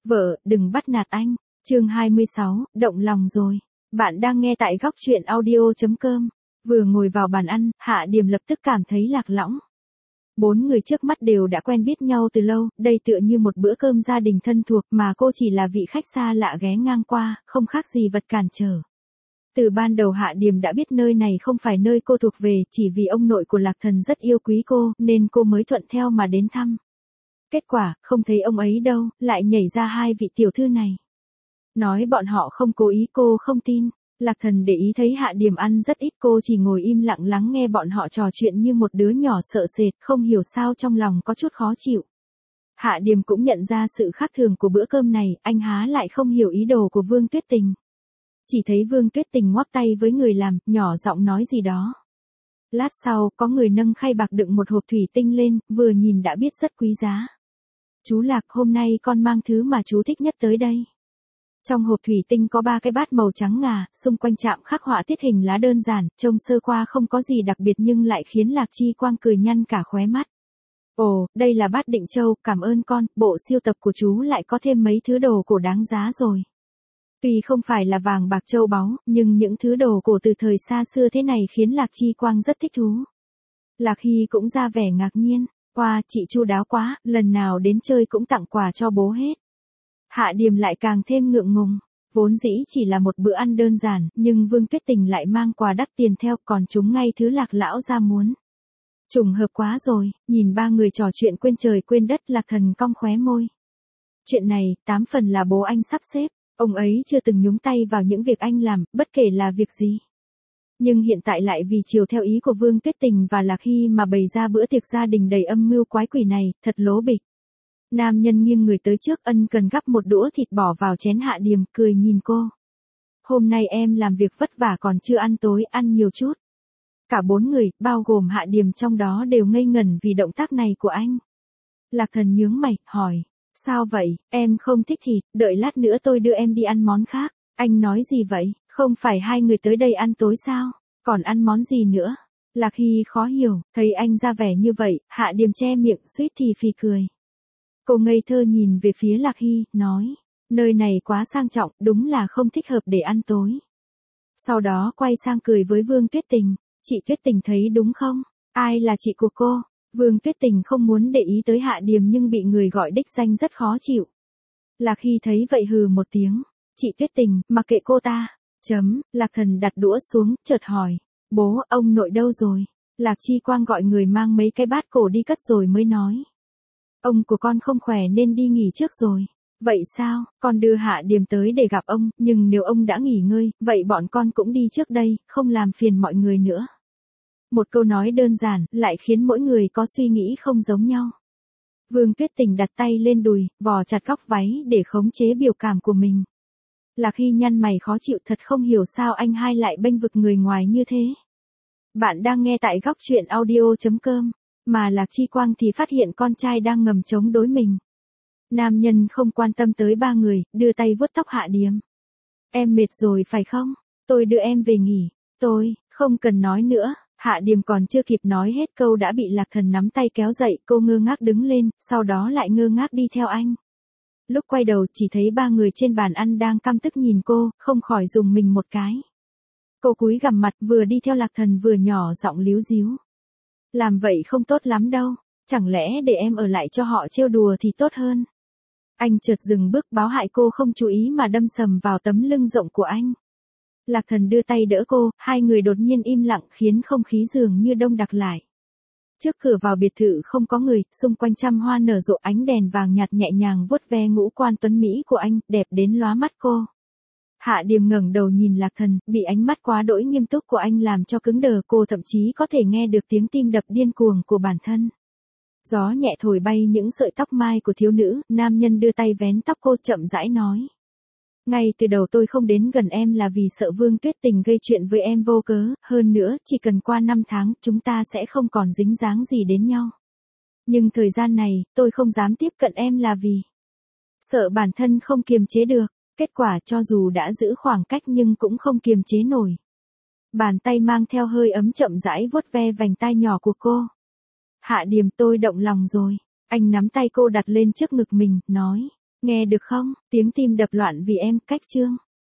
Vợ, đừng bắt nạt anh. Chương 26, động lòng rồi. Bạn đang nghe tại góc truyện audio.com. Vừa ngồi vào bàn ăn, Hạ Điềm lập tức cảm thấy lạc lõng. 4 người trước mắt đều đã quen biết nhau từ lâu, đây tựa như một bữa cơm gia đình thân thuộc mà cô chỉ là vị khách xa lạ ghé ngang qua, không khác gì vật cản trở. Từ ban đầu Hạ Điềm đã biết nơi này không phải nơi cô thuộc về, chỉ vì ông nội của Lạc Thần rất yêu quý cô, nên cô mới thuận theo mà đến thăm. Kết quả, không thấy ông ấy đâu, lại nhảy ra hai vị tiểu thư này. Nói bọn họ không cố ý cô không tin. Lạc Thần để ý thấy Hạ Điềm ăn rất ít, cô chỉ ngồi im lặng lắng nghe bọn họ trò chuyện như một đứa nhỏ sợ sệt, không hiểu sao trong lòng có chút khó chịu. Hạ Điềm cũng nhận ra sự khác thường của bữa cơm này, anh há lại không hiểu ý đồ của Vương Tuyết Tình. Chỉ thấy Vương Tuyết Tình ngoắc tay với người làm, nhỏ giọng nói gì đó. Lát sau, có người nâng khay bạc đựng một hộp thủy tinh lên, vừa nhìn đã biết rất quý giá. Chú Lạc, hôm nay con mang thứ mà chú thích nhất tới đây. Trong hộp thủy tinh có 3 cái bát màu trắng ngà, xung quanh chạm khắc họa tiết hình lá đơn giản, trông sơ qua không có gì đặc biệt nhưng lại khiến Lạc Chi Quang cười nhăn cả khóe mắt. Ồ, đây là bát Định Châu, cảm ơn con, bộ siêu tập của chú lại có thêm mấy thứ đồ cổ đáng giá rồi. Tuy không phải là vàng bạc châu báu, nhưng những thứ đồ cổ từ thời xa xưa thế này khiến Lạc Chi Quang rất thích thú. Lạc Hy cũng ra vẻ ngạc nhiên, wow, chị chu đáo quá, lần nào đến chơi cũng tặng quà cho bố hết. Hạ Điềm lại càng thêm ngượng ngùng, vốn dĩ chỉ là một bữa ăn đơn giản, nhưng Vương Tuyết Tình lại mang quà đắt tiền theo, còn chúng ngay thứ Lạc lão ra muốn. Trùng hợp quá rồi, nhìn 3 người trò chuyện quên trời quên đất, Lạc Thần cong khóe môi. Chuyện này, 8 phần là bố anh sắp xếp, ông ấy chưa từng nhúng tay vào những việc anh làm, bất kể là việc gì. Nhưng hiện tại lại vì chiều theo ý của Vương Tuyết Tình và Lạc Hy mà bày ra bữa tiệc gia đình đầy âm mưu quái quỷ này, thật lố bịch. Nam nhân nghiêng người tới trước, ân cần gắp một đũa thịt bỏ vào chén Hạ Điềm, cười nhìn cô. Hôm nay em làm việc vất vả còn chưa ăn tối, ăn nhiều chút. Cả 4 người, bao gồm Hạ Điềm trong đó đều ngây ngẩn vì động tác này của anh. Lạc Thần nhướng mày, hỏi, sao vậy, em không thích thịt, đợi lát nữa tôi đưa em đi ăn món khác. Anh nói gì vậy, không phải 2 người tới đây ăn tối sao, còn ăn món gì nữa? Lạc Hy khó hiểu, thấy anh ra vẻ như vậy, Hạ Điềm che miệng suýt thì phì cười. Cô ngây thơ nhìn về phía Lạc Hy, nói, nơi này quá sang trọng, đúng là không thích hợp để ăn tối. Sau đó quay sang cười với Vương Tuyết Tình, chị Tuyết Tình thấy đúng không? Ai là chị của cô? Vương Tuyết Tình không muốn để ý tới Hạ Điềm nhưng bị người gọi đích danh rất khó chịu. Lạc Hy thấy vậy hừ một tiếng, chị Tuyết Tình, mặc kệ cô ta. Lạc Thần đặt đũa xuống, chợt hỏi, bố, ông nội đâu rồi? Lạc Chi Quang gọi người mang mấy cái bát cổ đi cất rồi mới nói. Ông của con không khỏe nên đi nghỉ trước rồi. Vậy sao, con đưa Hạ Điềm tới để gặp ông, nhưng nếu ông đã nghỉ ngơi, vậy bọn con cũng đi trước đây, không làm phiền mọi người nữa. Một câu nói đơn giản, lại khiến mỗi người có suy nghĩ không giống nhau. Vương Tuyết Tình đặt tay lên đùi, vò chặt góc váy để khống chế biểu cảm của mình. Lạc Hy nhăn mày khó chịu, thật không hiểu sao anh hai lại bênh vực người ngoài như thế. Bạn đang nghe tại góc truyện audio.com. Mà Lạc Chi Quang thì phát hiện con trai đang ngầm chống đối mình. Nam nhân không quan tâm tới 3 người, đưa tay vuốt tóc Hạ Điềm. Em mệt rồi phải không? Tôi đưa em về nghỉ. Tôi, không cần nói nữa. Hạ Điềm còn chưa kịp nói hết câu đã bị Lạc Thần nắm tay kéo dậy, cô ngơ ngác đứng lên, sau đó lại ngơ ngác đi theo anh. Lúc quay đầu chỉ thấy 3 người trên bàn ăn đang căm tức nhìn cô, không khỏi rùng mình một cái. Cô cúi gằm mặt vừa đi theo Lạc Thần vừa nhỏ giọng líu díu. Làm vậy không tốt lắm đâu, chẳng lẽ để em ở lại cho họ trêu đùa thì tốt hơn. Anh chợt dừng bước báo hại cô không chú ý mà đâm sầm vào tấm lưng rộng của anh. Lạc Thần đưa tay đỡ cô, hai người đột nhiên im lặng khiến không khí dường như đông đặc lại. Trước cửa vào biệt thự không có người, xung quanh trăm hoa nở rộ, ánh đèn vàng nhạt nhẹ nhàng vuốt ve ngũ quan tuấn mỹ của anh, đẹp đến lóa mắt cô. Hạ Điềm ngẩng đầu nhìn Lạc Thần, bị ánh mắt quá đỗi nghiêm túc của anh làm cho cứng đờ, cô thậm chí có thể nghe được tiếng tim đập điên cuồng của bản thân. Gió nhẹ thổi bay những sợi tóc mai của thiếu nữ, nam nhân đưa tay vén tóc cô chậm rãi nói. Ngay từ đầu tôi không đến gần em là vì sợ Vương Tuyết Tình gây chuyện với em vô cớ, hơn nữa, chỉ cần qua 5 tháng, chúng ta sẽ không còn dính dáng gì đến nhau. Nhưng thời gian này, tôi không dám tiếp cận em là vì sợ bản thân không kiềm chế được. Kết quả cho dù đã giữ khoảng cách nhưng cũng không kiềm chế nổi. Bàn tay mang theo hơi ấm chậm rãi vuốt ve vành tai nhỏ của cô. Hạ Điềm, tôi động lòng rồi. Anh nắm tay cô đặt lên trước ngực mình, nói. Nghe được không? Tiếng tim đập loạn vì em, cách chương.